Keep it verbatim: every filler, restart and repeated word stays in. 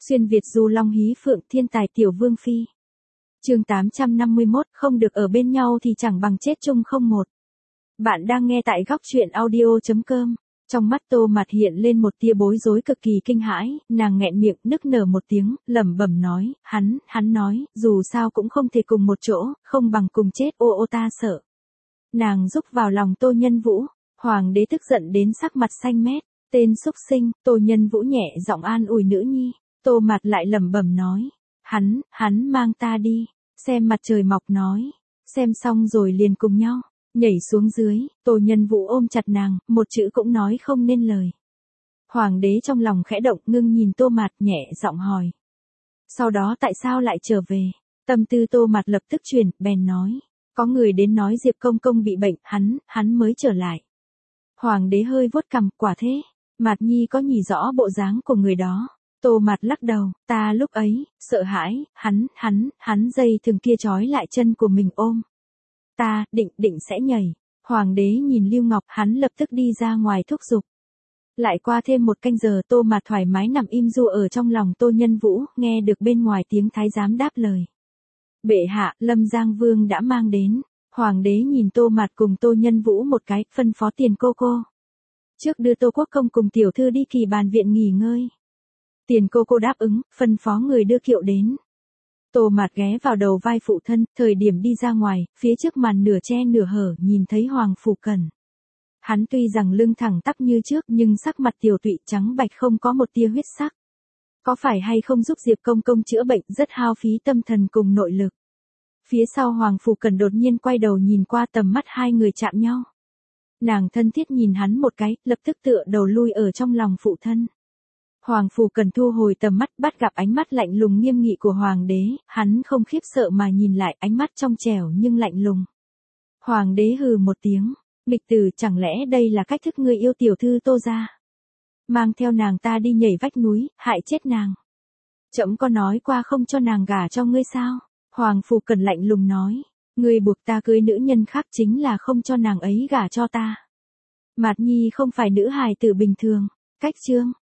Xuyên Việt du long hí phượng thiên tài tiểu vương phi. Chương tám trăm năm mươi mốt, không được ở bên nhau thì chẳng bằng chết chung không một. Bạn đang nghe tại góc truyện audio chấm com. Trong mắt Tô Mạt hiện lên một tia bối rối cực kỳ kinh hãi, nàng nghẹn miệng nức nở một tiếng, lẩm bẩm nói, hắn, hắn nói, dù sao cũng không thể cùng một chỗ, không bằng cùng chết, ô ô ta sợ. Nàng rúc vào lòng Tô Nhân Vũ, hoàng đế tức giận đến sắc mặt xanh mét, tên xúc sinh. Tô Nhân Vũ nhẹ giọng an ủi nữ nhi. Tô Mạt lại lẩm bẩm nói, hắn, hắn mang ta đi, xem mặt trời mọc nói, xem xong rồi liền cùng nhau, nhảy xuống dưới. Tô Nhân Vũ ôm chặt nàng, một chữ cũng nói không nên lời. Hoàng đế trong lòng khẽ động, ngưng nhìn Tô Mạt, nhẹ giọng hỏi, sau đó tại sao lại trở về? Tâm tư Tô Mạt lập tức chuyển, bèn nói, có người đến nói Diệp công công bị bệnh, hắn, hắn mới trở lại. Hoàng đế hơi vuốt cằm, quả thế? Mạt nhi có nhìn rõ bộ dáng của người đó? Tô Mạt lắc đầu, ta lúc ấy, sợ hãi, hắn, hắn, hắn dây thừng kia trói lại chân của mình ôm. Ta, định, định sẽ nhảy. Hoàng đế nhìn Lưu Ngọc, hắn lập tức đi ra ngoài thúc giục. Lại qua thêm một canh giờ, Tô Mạt thoải mái nằm im ru ở trong lòng Tô Nhân Vũ, nghe được bên ngoài tiếng thái giám đáp lời. Bệ hạ, Lâm Giang Vương đã mang đến. Hoàng đế nhìn Tô Mạt cùng Tô Nhân Vũ một cái, phân phó Tiền cô cô. Trước đưa Tô Quốc công cùng tiểu thư đi Kỳ Bàn viện nghỉ ngơi. Tiền cô cô đáp ứng, phân phó người đưa kiệu đến. Tô Mạt ghé vào đầu vai phụ thân, thời điểm đi ra ngoài, phía trước màn nửa che nửa hở, nhìn thấy Hoàng Phủ Cẩn. Hắn tuy rằng lưng thẳng tắp như trước, nhưng sắc mặt tiều tụy trắng bạch không có một tia huyết sắc. Có phải hay không giúp Diệp công công chữa bệnh, rất hao phí tâm thần cùng nội lực. Phía sau Hoàng Phủ Cẩn đột nhiên quay đầu nhìn qua, tầm mắt hai người chạm nhau. Nàng thân thiết nhìn hắn một cái, lập tức tựa đầu lui ở trong lòng phụ thân. Hoàng Phủ Cẩn thu hồi tầm mắt, bắt gặp ánh mắt lạnh lùng nghiêm nghị của hoàng đế, hắn không khiếp sợ mà nhìn lại, ánh mắt trong trẻo nhưng lạnh lùng. Hoàng đế hừ một tiếng, nghịch tử, chẳng lẽ đây là cách thức ngươi yêu tiểu thư Tô gia? Mang theo nàng ta đi nhảy vách núi, hại chết nàng. Trẫm có nói qua không cho nàng gả cho ngươi sao? Hoàng Phủ Cẩn lạnh lùng nói, ngươi buộc ta cưới nữ nhân khác chính là không cho nàng ấy gả cho ta. Mạt nhi không phải nữ hài tử bình thường. Cách chương